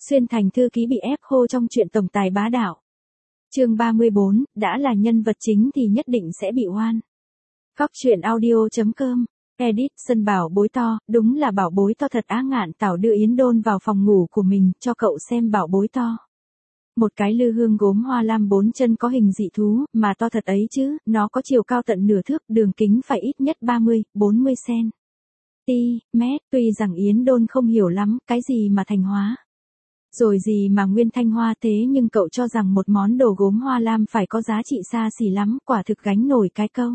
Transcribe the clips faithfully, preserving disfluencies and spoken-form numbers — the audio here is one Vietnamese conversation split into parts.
Xuyên Thành thư ký bị ép khô trong chuyện tổng tài bá đạo. Chương ba mươi bốn, đã là nhân vật chính thì nhất định sẽ bị oan. Góc truyện audio chấm com. Edit, Sân bảo bối to, đúng là bảo bối to thật á. Ngạn Tảo đưa Yến Đôn vào phòng ngủ của mình, cho cậu xem bảo bối to. Một cái lư hương gốm hoa lam bốn chân có hình dị thú, mà to thật ấy chứ, nó có chiều cao tận nửa thước, đường kính phải ít nhất ba mươi, bốn mươi xăng-ti-mét. Tuy rằng Yến Đôn không hiểu lắm, cái gì mà Thành Hóa, rồi gì mà Nguyên Thanh Hoa, thế nhưng cậu cho rằng một món đồ gốm hoa lam phải có giá trị xa xỉ lắm, quả thực gánh nổi cái câu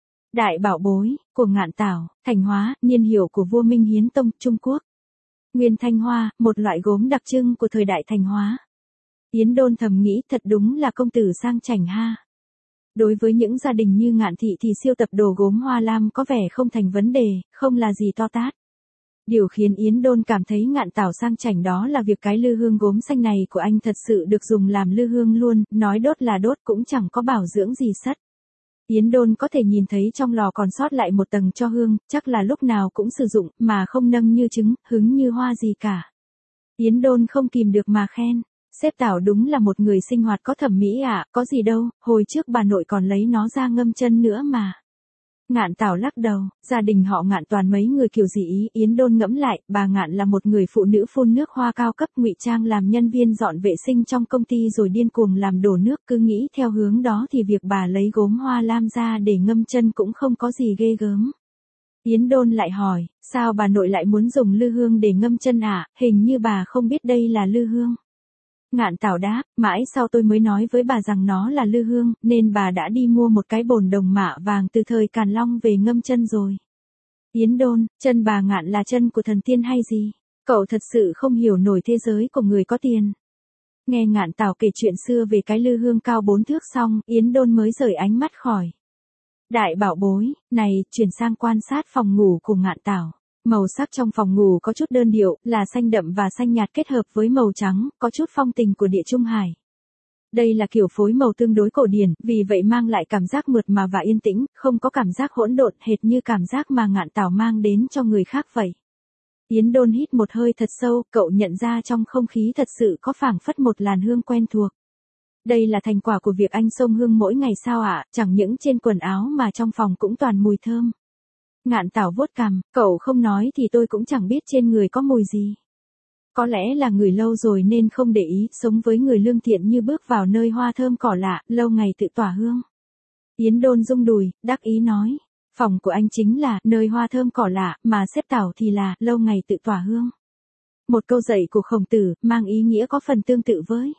đại bảo bối của Ngạn Tảo. Thành Hóa, niên hiệu của vua Minh Hiến Tông, Trung Quốc. Nguyên Thanh Hoa, một loại gốm đặc trưng của thời đại Thành Hóa. Yến Đôn thầm nghĩ thật đúng là công tử sang chảnh ha. Đối với những gia đình như Ngạn thị thì siêu tập đồ gốm hoa lam có vẻ không thành vấn đề, không là gì to tát. Điều khiến Yến Đôn cảm thấy Ngạn Tảo sang chảnh đó là việc cái lư hương gốm xanh này của anh thật sự được dùng làm lư hương luôn, nói đốt là đốt cũng chẳng có bảo dưỡng gì sất. Yến Đôn có thể nhìn thấy trong lò còn sót lại một tầng cho hương, chắc là lúc nào cũng sử dụng, mà không nâng như trứng, hứng như hoa gì cả. Yến Đôn không kìm được mà khen, sếp Tảo đúng là một người sinh hoạt có thẩm mỹ ạ, à, có gì đâu, hồi trước bà nội còn lấy nó ra ngâm chân nữa mà. Ngạn Tảo lắc đầu, gia đình họ Ngạn toàn mấy người kiểu gì ý. Yến Đôn ngẫm lại, bà Ngạn là một người phụ nữ phun nước hoa cao cấp, ngụy trang làm nhân viên dọn vệ sinh trong công ty rồi điên cuồng làm đổ nước, cứ nghĩ theo hướng đó thì việc bà lấy gốm hoa lam ra để ngâm chân cũng không có gì ghê gớm. Yến Đôn lại hỏi, sao bà nội lại muốn dùng lư hương để ngâm chân ạ, à? Hình như bà không biết đây là lư hương. Ngạn Tảo đáp, mãi sau tôi mới nói với bà rằng nó là lư hương, nên bà đã đi mua một cái bồn đồng mạ vàng từ thời Càn Long về ngâm chân rồi. Yến Đôn, chân bà Ngạn là chân của thần tiên hay gì? Cậu thật sự không hiểu nổi thế giới của người có tiền. Nghe Ngạn Tảo kể chuyện xưa về cái lư hương cao bốn thước xong, Yến Đôn mới rời ánh mắt khỏi đại bảo bối này, chuyển sang quan sát phòng ngủ của Ngạn Tảo. Màu sắc trong phòng ngủ có chút đơn điệu, là xanh đậm và xanh nhạt kết hợp với màu trắng, có chút phong tình của Địa Trung Hải. Đây là kiểu phối màu tương đối cổ điển, vì vậy mang lại cảm giác mượt mà và yên tĩnh, không có cảm giác hỗn độn hệt như cảm giác mà Ngạn Tảo mang đến cho người khác vậy. Yến Đôn hít một hơi thật sâu, cậu nhận ra trong không khí thật sự có phảng phất một làn hương quen thuộc. Đây là thành quả của việc anh xông hương mỗi ngày sao ạ, à? Chẳng những trên quần áo mà trong phòng cũng toàn mùi thơm. Ngạn Tảo vuốt cằm, cậu không nói thì tôi cũng chẳng biết trên người có mùi gì. Có lẽ là người lâu rồi nên không để ý, sống với người lương thiện như bước vào nơi hoa thơm cỏ lạ, lâu ngày tự tỏa hương. Yến Đôn rung đùi, đắc ý nói, phòng của anh chính là nơi hoa thơm cỏ lạ, mà sếp Tảo thì là lâu ngày tự tỏa hương. Một câu dạy của Khổng Tử, mang ý nghĩa có phần tương tự với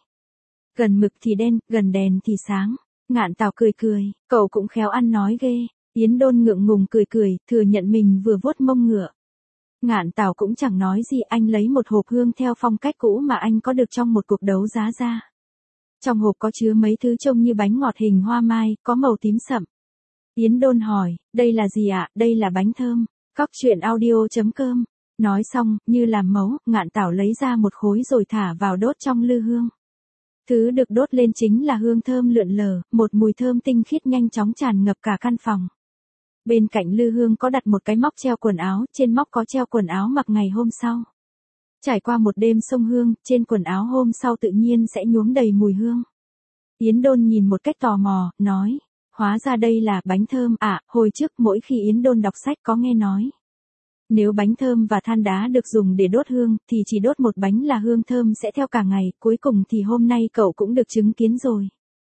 gần mực thì đen, gần đèn thì sáng. Ngạn Tảo cười cười, cậu cũng khéo ăn nói ghê. Yến Đôn ngượng ngùng cười cười, thừa nhận mình vừa vuốt mông ngựa. Ngạn Tảo cũng chẳng nói gì, anh lấy một hộp hương theo phong cách cũ mà anh có được trong một cuộc đấu giá ra. Trong hộp có chứa mấy thứ trông như bánh ngọt hình hoa mai, có màu tím sậm. Yến Đôn hỏi, đây là gì ạ? À? Đây là bánh thơm. Góc truyện audio chấm com. Nói xong, như làm mấu, Ngạn Tảo lấy ra một khối rồi thả vào đốt trong lư hương. Thứ được đốt lên chính là hương thơm lượn lờ, một mùi thơm tinh khiết nhanh chóng tràn ngập cả căn phòng. Bên cạnh lư hương có đặt một cái móc treo quần áo, trên móc có treo quần áo mặc ngày hôm sau. Trải qua một đêm xông hương, trên quần áo hôm sau tự nhiên sẽ nhuốm đầy mùi hương. Yến Đôn nhìn một cách tò mò, nói, hóa ra đây là bánh thơm ạ, à, hồi trước mỗi khi Yến Đôn đọc sách có nghe nói. Nếu bánh thơm và than đá được dùng để đốt hương, thì chỉ đốt một bánh là hương thơm sẽ theo cả ngày, cuối cùng thì hôm nay cậu cũng được chứng kiến rồi.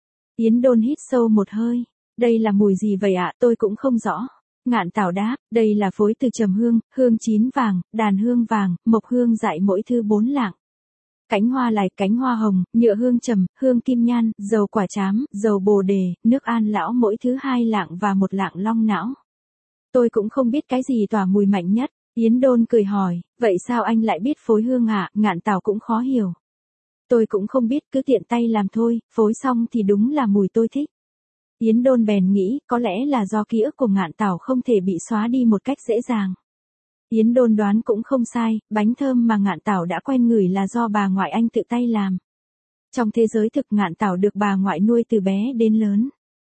Yến Đôn hít sâu một hơi. Đây là mùi gì vậy ạ, à? Tôi cũng không rõ. Ngạn Tảo đáp, đây là phối từ trầm hương, hương chín vàng, đàn hương vàng, mộc hương dại mỗi thứ bốn lạng. Cánh hoa lài, cánh hoa hồng, nhựa hương trầm, hương kim nhan, dầu quả trám, dầu bồ đề, nước an lão mỗi thứ hai lạng và một lạng long não. Tôi cũng không biết cái gì tỏa mùi mạnh nhất. Yến Đôn cười hỏi, vậy sao anh lại biết phối hương ạ? À? Ngạn Tảo cũng khó hiểu. Tôi cũng không biết, cứ tiện tay làm thôi, phối xong thì đúng là mùi tôi thích. Yến Đôn bèn nghĩ, có lẽ là do ký ức của Ngạn Tảo không thể bị xóa đi một cách dễ dàng. Yến Đôn đoán cũng không sai, bánh thơm mà Ngạn Tảo đã quen ngửi là do bà ngoại anh tự tay làm. Trong thế giới thực, Ngạn Tảo được bà ngoại nuôi từ bé đến lớn.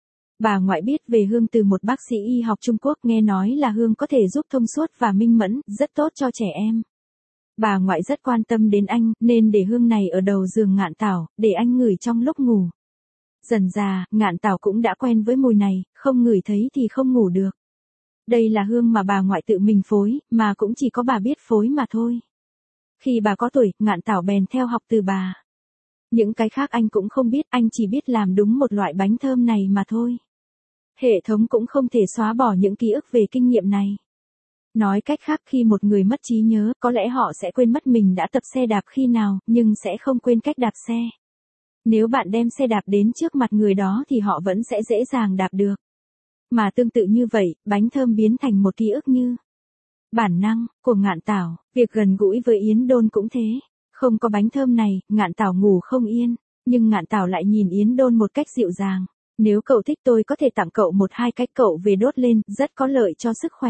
Bà ngoại biết về hương từ một bác sĩ y học Trung Quốc, nghe nói là hương có thể giúp thông suốt và minh mẫn, rất tốt cho trẻ em. Bà ngoại rất quan tâm đến anh, nên để hương này ở đầu giường Ngạn Tảo, để anh ngửi trong lúc ngủ. Dần dà, Ngạn Tảo cũng đã quen với mùi này, không ngửi thấy thì không ngủ được. Đây là hương mà bà ngoại tự mình phối, mà cũng chỉ có bà biết phối mà thôi. Khi bà có tuổi, Ngạn Tảo bèn theo học từ bà. Những cái khác anh cũng không biết, anh chỉ biết làm đúng một loại bánh thơm này mà thôi. Hệ thống cũng không thể xóa bỏ những ký ức về kinh nghiệm này. Nói cách khác, khi một người mất trí nhớ, có lẽ họ sẽ quên mất mình đã tập xe đạp khi nào, nhưng sẽ không quên cách đạp xe. Nếu bạn đem xe đạp đến trước mặt người đó thì họ vẫn sẽ dễ dàng đạp được. Mà tương tự như vậy, bánh thơm biến thành một ký ức như bản năng của Ngạn Tảo, việc gần gũi với Yến Đôn cũng thế. Không có bánh thơm này, Ngạn Tảo ngủ không yên, nhưng Ngạn Tảo lại nhìn Yến Đôn một cách dịu dàng. Nếu cậu thích tôi có thể tặng cậu một hai cách cậu về đốt lên, rất có lợi cho sức khỏe.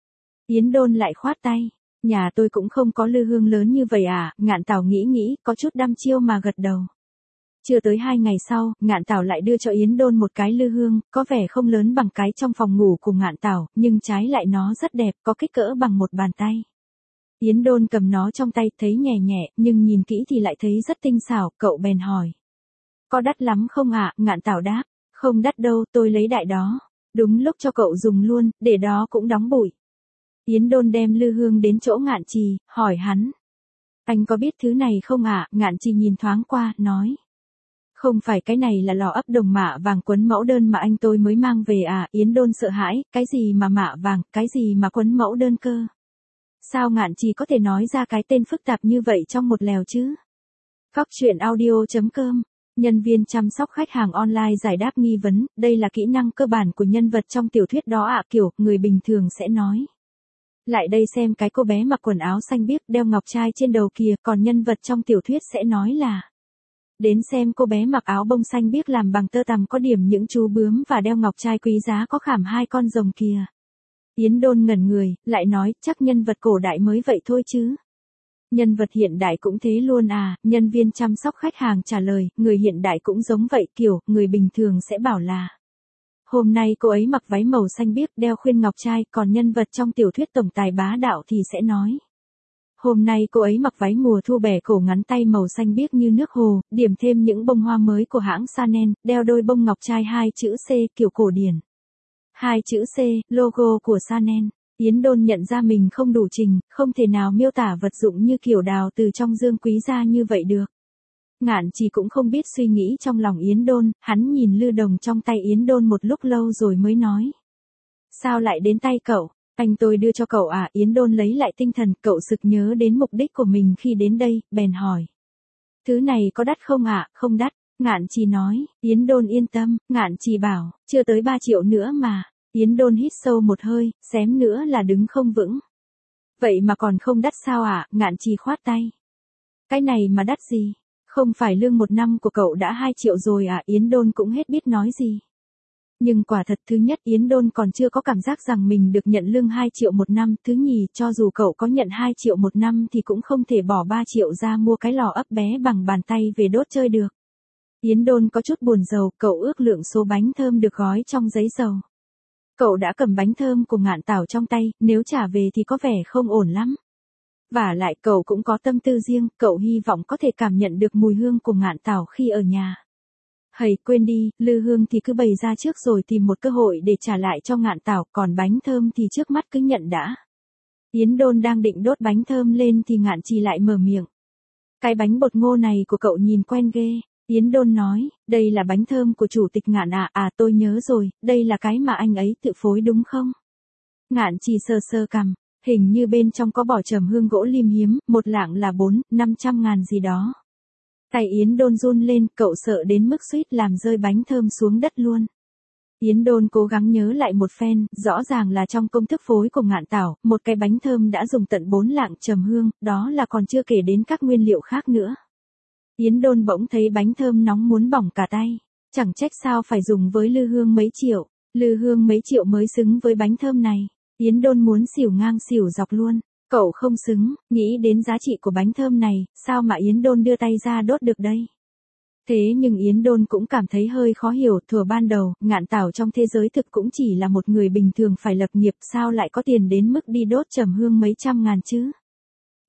Yến Đôn lại khoát tay. Nhà tôi cũng không có lư hương lớn như vậy à, Ngạn Tảo nghĩ nghĩ, có chút đăm chiêu mà gật đầu. Chưa tới hai ngày sau, Ngạn Tảo lại đưa cho Yến Đôn một cái lư hương, có vẻ không lớn bằng cái trong phòng ngủ của Ngạn Tảo, nhưng trái lại nó rất đẹp, có kích cỡ bằng một bàn tay. Yến Đôn cầm nó trong tay, thấy nhẹ nhẹ, nhưng nhìn kỹ thì lại thấy rất tinh xảo, cậu bèn hỏi. Có đắt lắm không ạ? Ngạn Tảo đáp. Không đắt đâu, tôi lấy đại đó. Đúng lúc cho cậu dùng luôn, để đó cũng đóng bụi. Yến Đôn đem lư hương đến chỗ Ngạn Trì, hỏi hắn. Anh có biết thứ này không ạ? Ngạn Trì nhìn thoáng qua, nói. Không phải cái này là lò ấp đồng mạ vàng quấn mẫu đơn mà anh tôi mới mang về à? Yến Đôn sợ hãi, cái gì mà mạ vàng, cái gì mà quấn mẫu đơn cơ? Sao Ngạn Trì có thể nói ra cái tên phức tạp như vậy trong một lèo chứ? Cóc truyện audio chấm com. Nhân viên chăm sóc khách hàng online giải đáp nghi vấn, đây là kỹ năng cơ bản của nhân vật trong tiểu thuyết đó ạ, kiểu, người bình thường sẽ nói. Lại đây xem cái cô bé mặc quần áo xanh biếc đeo ngọc trai trên đầu kìa, còn nhân vật trong tiểu thuyết sẽ nói là. Đến xem cô bé mặc áo bông xanh biếc làm bằng tơ tằm có điểm những chú bướm và đeo ngọc trai quý giá có khảm hai con rồng kìa. Yến Đôn ngẩn người, lại nói, chắc nhân vật cổ đại mới vậy thôi chứ. Nhân vật hiện đại cũng thế luôn à, nhân viên chăm sóc khách hàng trả lời, người hiện đại cũng giống vậy, kiểu, người bình thường sẽ bảo là. Hôm nay cô ấy mặc váy màu xanh biếc đeo khuyên ngọc trai, còn nhân vật trong tiểu thuyết tổng tài bá đạo thì sẽ nói. Hôm nay cô ấy mặc váy mùa thu bẻ cổ ngắn tay màu xanh biếc như nước hồ, điểm thêm những bông hoa mới của hãng Chanel, đeo đôi bông ngọc trai hai chữ C kiểu cổ điển. Hai chữ C, logo của Chanel. Yến Đôn nhận ra mình không đủ trình, không thể nào miêu tả vật dụng như kiểu đào từ trong dương quý ra như vậy được. Ngạn Trì cũng không biết suy nghĩ trong lòng Yến Đôn, hắn nhìn lư đồng trong tay Yến Đôn một lúc lâu rồi mới nói. Sao lại đến tay cậu? Anh tôi đưa cho cậu à? Yến Đôn lấy lại tinh thần, cậu sực nhớ đến mục đích của mình khi đến đây, bèn hỏi. Thứ này có đắt không ạ? À? Không đắt, Ngạn Trì nói. Yến Đôn yên tâm, Ngạn Trì bảo, chưa tới ba triệu nữa mà. Yến Đôn hít sâu một hơi, xém nữa là đứng không vững. Vậy mà còn không đắt sao ạ? À? Ngạn Trì khoát tay. Cái này mà đắt gì? Không phải lương một năm của cậu đã hai triệu rồi à? Yến Đôn cũng hết biết nói gì. Nhưng quả thật, thứ nhất, Yến Đôn còn chưa có cảm giác rằng mình được nhận lương hai triệu một năm, thứ nhì, cho dù cậu có nhận hai triệu một năm thì cũng không thể bỏ ba triệu ra mua cái lò ấp bé bằng bàn tay về đốt chơi được. Yến Đôn có chút buồn rầu, cậu ước lượng số bánh thơm được gói trong giấy dầu. Cậu đã cầm bánh thơm của Ngạn Tảo trong tay, nếu trả về thì có vẻ không ổn lắm. Vả lại cậu cũng có tâm tư riêng, cậu hy vọng có thể cảm nhận được mùi hương của Ngạn Tảo khi ở nhà. Hầy, quên đi, lư hương thì cứ bày ra trước rồi tìm một cơ hội để trả lại cho Ngạn Tảo, còn bánh thơm thì trước mắt cứ nhận đã. Yến Đôn đang định đốt bánh thơm lên thì Ngạn Trì lại mở miệng. Cái bánh bột ngô này của cậu nhìn quen ghê. Yến Đôn nói, đây là bánh thơm của chủ tịch Ngạn à, à tôi nhớ rồi, đây là cái mà anh ấy tự phối đúng không? Ngạn Trì sơ sơ cằm, hình như bên trong có bỏ trầm hương gỗ lim hiếm, một lạng là bốn, năm trăm ngàn gì đó. Tay Yến Đôn run lên, cậu sợ đến mức suýt làm rơi bánh thơm xuống đất luôn. Yến Đôn cố gắng nhớ lại một phen, rõ ràng là trong công thức phối của Ngạn Tảo, một cái bánh thơm đã dùng tận bốn lạng trầm hương, đó là còn chưa kể đến các nguyên liệu khác nữa. Yến Đôn bỗng thấy bánh thơm nóng muốn bỏng cả tay, chẳng trách sao phải dùng với lư hương mấy triệu, lư hương mấy triệu mới xứng với bánh thơm này. Yến Đôn muốn xỉu ngang xỉu dọc luôn. Cậu không xứng, nghĩ đến giá trị của bánh thơm này, sao mà Yến Đôn đưa tay ra đốt được đây? Thế nhưng Yến Đôn cũng cảm thấy hơi khó hiểu, thuở ban đầu, Ngạn Tảo trong thế giới thực cũng chỉ là một người bình thường phải lập nghiệp, sao lại có tiền đến mức đi đốt trầm hương mấy trăm ngàn chứ?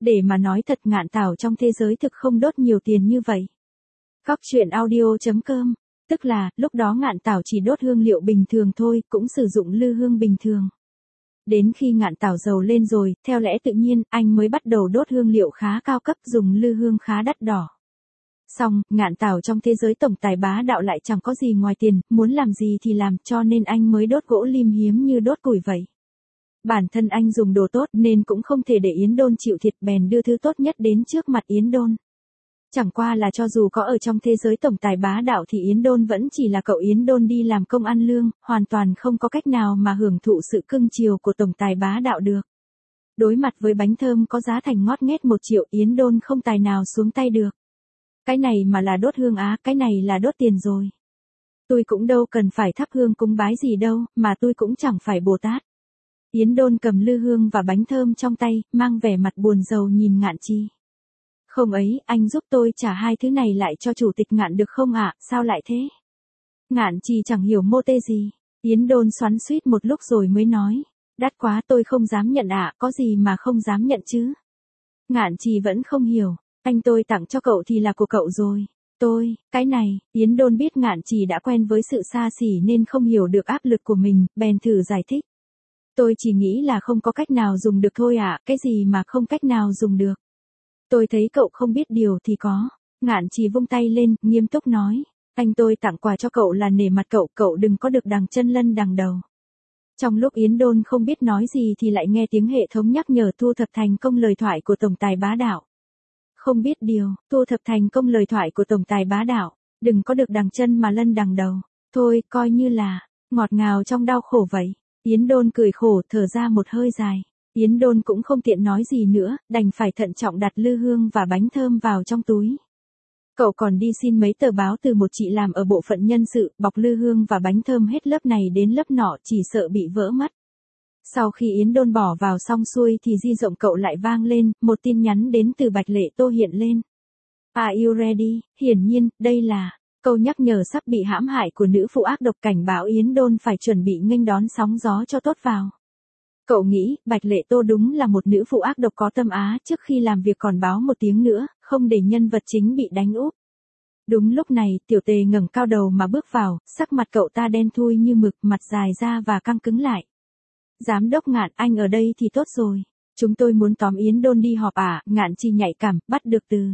Để mà nói thật Ngạn Tảo trong thế giới thực không đốt nhiều tiền như vậy. Góc truyện audio.com, tức là, lúc đó Ngạn Tảo chỉ đốt hương liệu bình thường thôi, cũng sử dụng lư hương bình thường. Đến khi Ngạn Tảo giàu lên rồi, theo lẽ tự nhiên, anh mới bắt đầu đốt hương liệu khá cao cấp dùng lư hương khá đắt đỏ. Xong, Ngạn Tảo trong thế giới tổng tài bá đạo lại chẳng có gì ngoài tiền, muốn làm gì thì làm, cho nên anh mới đốt gỗ lim hiếm như đốt củi vậy. Bản thân anh dùng đồ tốt nên cũng không thể để Yến Đôn chịu thiệt, bèn đưa thứ tốt nhất đến trước mặt Yến Đôn. Chẳng qua là cho dù có ở trong thế giới tổng tài bá đạo thì Yến Đôn vẫn chỉ là cậu Yến Đôn đi làm công ăn lương, hoàn toàn không có cách nào mà hưởng thụ sự cưng chiều của tổng tài bá đạo được. Đối mặt với bánh thơm có giá thành ngót nghét một triệu, Yến Đôn không tài nào xuống tay được. Cái này mà là đốt hương á, cái này là đốt tiền rồi. Tôi cũng đâu cần phải thắp hương cúng bái gì đâu, mà tôi cũng chẳng phải Bồ Tát. Yến Đôn cầm lư hương và bánh thơm trong tay, mang vẻ mặt buồn rầu nhìn Ngạn Trì. Không ấy, anh giúp tôi trả hai thứ này lại cho chủ tịch Ngạn được không ạ, sao lại thế? Ngạn Trì chẳng hiểu mô tê gì. Yến Đôn xoắn xuýt một lúc rồi mới nói. Đắt quá tôi không dám nhận ạ, có gì mà không dám nhận chứ? Ngạn Trì vẫn không hiểu. Anh tôi tặng cho cậu thì là của cậu rồi. Tôi, cái này, Yến Đôn biết Ngạn Trì đã quen với sự xa xỉ nên không hiểu được áp lực của mình, bèn thử giải thích. Tôi chỉ nghĩ là không có cách nào dùng được thôi ạ, cái gì mà không cách nào dùng được. Tôi thấy cậu không biết điều thì có. Ngạn Trì vung tay lên, nghiêm túc nói. Anh tôi tặng quà cho cậu là nể mặt cậu, cậu đừng có được đằng chân lân đằng đầu. Trong lúc Yến Đôn không biết nói gì thì lại nghe tiếng hệ thống nhắc nhở thu thập thành công lời thoại của tổng tài bá đạo. Không biết điều, thu thập thành công lời thoại của tổng tài bá đạo, đừng có được đằng chân mà lân đằng đầu. Thôi, coi như là, ngọt ngào trong đau khổ vậy. Yến Đôn cười khổ thở ra một hơi dài. Yến Đôn cũng không tiện nói gì nữa, đành phải thận trọng đặt lư hương và bánh thơm vào trong túi. Cậu còn đi xin mấy tờ báo từ một chị làm ở bộ phận nhân sự, bọc lư hương và bánh thơm hết lớp này đến lớp nọ, chỉ sợ bị vỡ mắt. Sau khi Yến Đôn bỏ vào xong xuôi thì di động cậu lại vang lên, một tin nhắn đến từ Bạch Lệ Tô hiện lên. Are you ready? Hiển nhiên, đây là câu nhắc nhở sắp bị hãm hại của nữ phụ ác độc, cảnh báo Yến Đôn phải chuẩn bị nghênh đón sóng gió cho tốt vào. Cậu nghĩ, Bạch Lệ Tô đúng là một nữ phụ ác độc có tâm á, trước khi làm việc còn báo một tiếng nữa, không để nhân vật chính bị đánh úp. Đúng lúc này, Tiểu Tề ngẩng cao đầu mà bước vào, sắc mặt cậu ta đen thui như mực, mặt dài ra và căng cứng lại. Giám đốc Ngạn, anh ở đây thì tốt rồi. Chúng tôi muốn tóm Yến Đôn đi họp à, Ngạn Trì nhạy cảm, bắt được từ.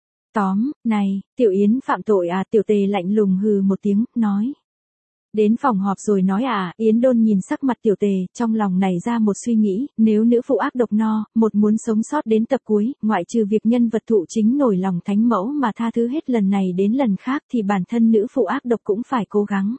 Tóm, này, Tiểu Yến phạm tội à, Tiểu Tề lạnh lùng hừ một tiếng, nói. Đến phòng họp rồi nói à, Yến Đôn nhìn sắc mặt Tiểu Tề, trong lòng nảy ra một suy nghĩ, nếu nữ phụ ác độc no, một muốn sống sót đến tập cuối, ngoại trừ việc nhân vật thụ chính nổi lòng thánh mẫu mà tha thứ hết lần này đến lần khác thì bản thân nữ phụ ác độc cũng phải cố gắng.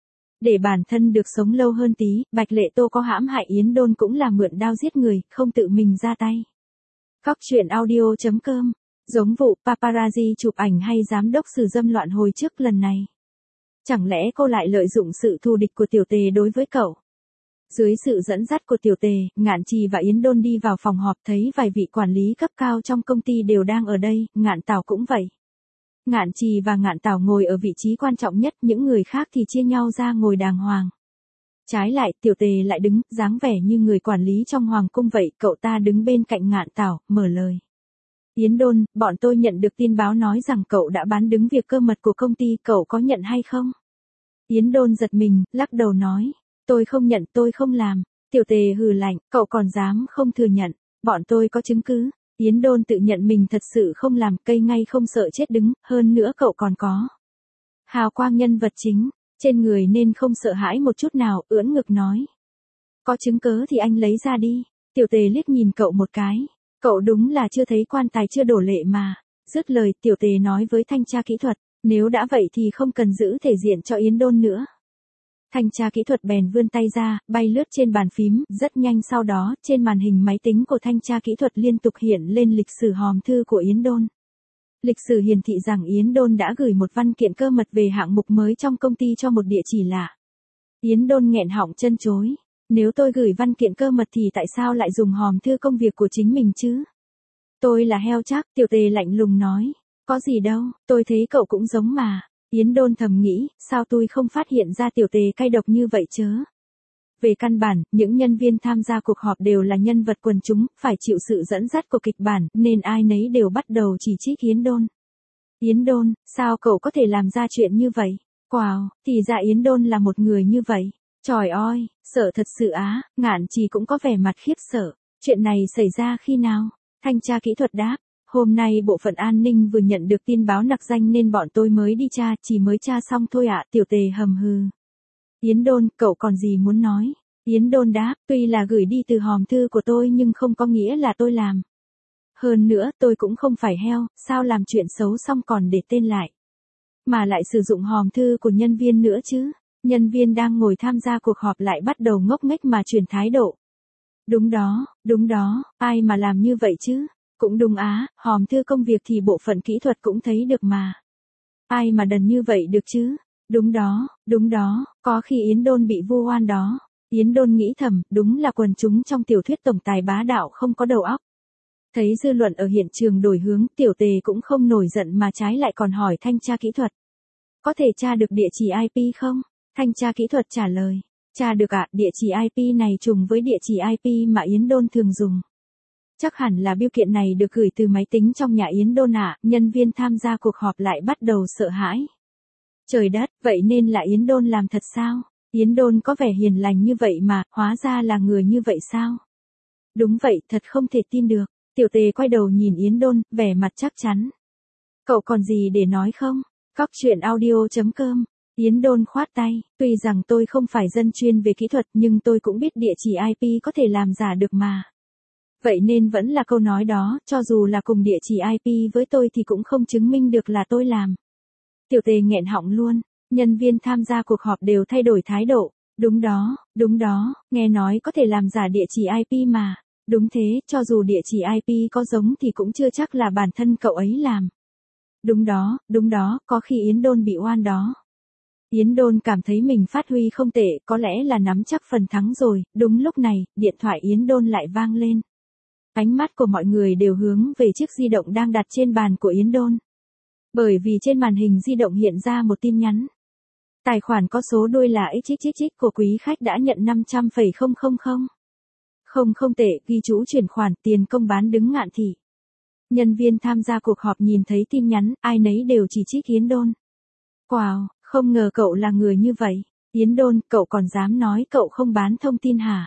Để bản thân được sống lâu hơn tí, Bạch Lệ Tô có hãm hại Yến Đôn cũng là mượn đao giết người, không tự mình ra tay. Góc truyện audio.com, giống vụ paparazzi chụp ảnh hay giám đốc xử dâm loạn hồi trước lần này. Chẳng lẽ cô lại lợi dụng sự thù địch của Tiểu Tề đối với cậu? Dưới sự dẫn dắt của Tiểu Tề, Ngạn Trì và Yến Đôn đi vào phòng họp, thấy vài vị quản lý cấp cao trong công ty đều đang ở đây, Ngạn Tảo cũng vậy. Ngạn Trì và Ngạn Tảo ngồi ở vị trí quan trọng nhất, những người khác thì chia nhau ra ngồi đàng hoàng. Trái lại, Tiểu Tề lại đứng, dáng vẻ như người quản lý trong hoàng cung vậy, cậu ta đứng bên cạnh Ngạn Tảo, mở lời. Yến Đôn, bọn tôi nhận được tin báo nói rằng cậu đã bán đứng việc cơ mật của công ty, cậu có nhận hay không? Yến Đôn giật mình, lắc đầu nói. Tôi không nhận, tôi không làm. Tiểu Tề hừ lạnh, cậu còn dám không thừa nhận. Bọn tôi có chứng cứ. Yến Đôn tự nhận mình thật sự không làm, cây ngay không sợ chết đứng, hơn nữa cậu còn có hào quang nhân vật chính, trên người nên không sợ hãi một chút nào, ưỡn ngực nói. Có chứng cớ thì anh lấy ra đi. Tiểu Tề liếc nhìn cậu một cái. Cậu đúng là chưa thấy quan tài chưa đổ lệ mà. Dứt lời, Tiểu Tề nói với thanh tra kỹ thuật, nếu đã vậy thì không cần giữ thể diện cho Yến Đôn nữa. Thanh tra kỹ thuật bèn vươn tay ra, bay lướt trên bàn phím, rất nhanh sau đó, trên màn hình máy tính của thanh tra kỹ thuật liên tục hiện lên lịch sử hòm thư của Yến Đôn. Lịch sử hiển thị rằng Yến Đôn đã gửi một văn kiện cơ mật về hạng mục mới trong công ty cho một địa chỉ lạ. Yến Đôn nghẹn họng chân chối. Nếu tôi gửi văn kiện cơ mật thì tại sao lại dùng hòm thư công việc của chính mình chứ? Tôi là heo chắc, Tiểu Tề lạnh lùng nói. Có gì đâu, tôi thấy cậu cũng giống mà. Yến Đôn thầm nghĩ, sao tôi không phát hiện ra Tiểu Tề cay độc như vậy chớ? Về căn bản, những nhân viên tham gia cuộc họp đều là nhân vật quần chúng, phải chịu sự dẫn dắt của kịch bản, nên ai nấy đều bắt đầu chỉ trích Yến Đôn. Yến Đôn, sao cậu có thể làm ra chuyện như vậy? Wow, thì ra Yến Đôn là một người như vậy. Trời ơi, sợ thật sự á, Ngạn Trì cũng có vẻ mặt khiếp sợ. Chuyện này xảy ra khi nào? Thanh tra kỹ thuật đáp. Hôm nay bộ phận an ninh vừa nhận được tin báo nặc danh nên bọn tôi mới đi tra, chỉ mới tra xong thôi ạ. Tiểu Tề hầm hừ. Yến Đôn, cậu còn gì muốn nói? Yến Đôn đáp, tuy là gửi đi từ hòm thư của tôi nhưng không có nghĩa là tôi làm. Hơn nữa, tôi cũng không phải heo, sao làm chuyện xấu xong còn để tên lại. Mà lại sử dụng hòm thư của nhân viên nữa chứ. Nhân viên đang ngồi tham gia cuộc họp lại bắt đầu ngốc nghếch mà chuyển thái độ. Đúng đó, đúng đó, ai mà làm như vậy chứ? Cũng đúng á, hòm thư công việc thì bộ phận kỹ thuật cũng thấy được mà. Ai mà đần như vậy được chứ? Đúng đó, đúng đó, có khi Yến Đôn bị vu oan đó. Yến Đôn nghĩ thầm, đúng là quần chúng trong tiểu thuyết tổng tài bá đạo không có đầu óc. Thấy dư luận ở hiện trường đổi hướng, Tiểu Tề cũng không nổi giận mà trái lại còn hỏi thanh tra kỹ thuật. Có thể tra được địa chỉ i pê không? Thanh tra kỹ thuật trả lời. Tra được ạ, địa chỉ i pê này trùng với địa chỉ i pê mà Yến Đôn thường dùng. Chắc hẳn là bưu kiện này được gửi từ máy tính trong nhà Yến Đôn ạ. Nhân viên tham gia cuộc họp lại bắt đầu sợ hãi. Trời đất, vậy nên là Yến Đôn làm thật sao? Yến Đôn có vẻ hiền lành như vậy mà, hóa ra là người như vậy sao? Đúng vậy, thật không thể tin được. Tiểu Tề quay đầu nhìn Yến Đôn, vẻ mặt chắc chắn. Cậu còn gì để nói không? Cóc truyện audio chấm com. Yến Đôn khoát tay, tuy rằng tôi không phải dân chuyên về kỹ thuật nhưng tôi cũng biết địa chỉ i pê có thể làm giả được mà. Vậy nên vẫn là câu nói đó, cho dù là cùng địa chỉ i pê với tôi thì cũng không chứng minh được là tôi làm. Tiểu Tề nghẹn họng luôn, nhân viên tham gia cuộc họp đều thay đổi thái độ. Đúng đó, đúng đó, nghe nói có thể làm giả địa chỉ i pê mà. Đúng thế, cho dù địa chỉ i pê có giống thì cũng chưa chắc là bản thân cậu ấy làm. Đúng đó, đúng đó, có khi Yến Đôn bị oan đó. Yến Đôn cảm thấy mình phát huy không tệ, có lẽ là nắm chắc phần thắng rồi. Đúng lúc này, điện thoại Yến Đôn lại vang lên. Ánh mắt của mọi người đều hướng về chiếc di động đang đặt trên bàn của Yến Đôn. Bởi vì trên màn hình di động hiện ra một tin nhắn. Tài khoản có số đuôi là x x x của quý khách đã nhận năm trăm phẩy không không không. Không không tệ, ghi chú chuyển khoản, tiền công bán đứng Ngạn Thị. Nhân viên tham gia cuộc họp nhìn thấy tin nhắn, ai nấy đều chỉ trích Yến Đôn. Wow, không ngờ cậu là người như vậy. Yến Đôn, cậu còn dám nói cậu không bán thông tin hả?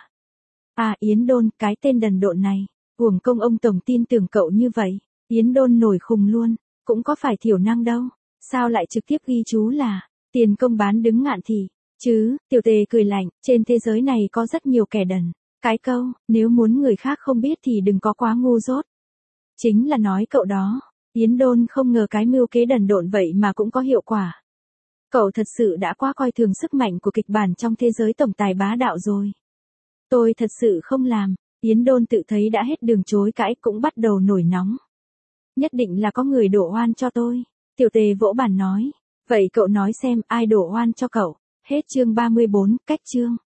À Yến Đôn, cái tên đần độn này. Uổng công ông tổng tin tưởng cậu như vậy. Yến Đôn nổi khùng luôn. Cũng có phải thiểu năng đâu. Sao lại trực tiếp ghi chú là tiền công bán đứng Ngạn Thị? Chứ, Tiểu Tề cười lạnh, trên thế giới này có rất nhiều kẻ đần. Cái câu, nếu muốn người khác không biết thì đừng có quá ngu dốt. Chính là nói cậu đó. Yến Đôn không ngờ cái mưu kế đần độn vậy mà cũng có hiệu quả. Cậu thật sự đã quá coi thường sức mạnh của kịch bản trong thế giới tổng tài bá đạo rồi. Tôi thật sự không làm. Yến Đôn tự thấy đã hết đường chối cãi cũng bắt đầu nổi nóng. Nhất định là có người đổ oan cho tôi. Tiểu Tề vỗ bàn nói. Vậy cậu nói xem ai đổ oan cho cậu. Hết chương ba mươi bốn, cách chương.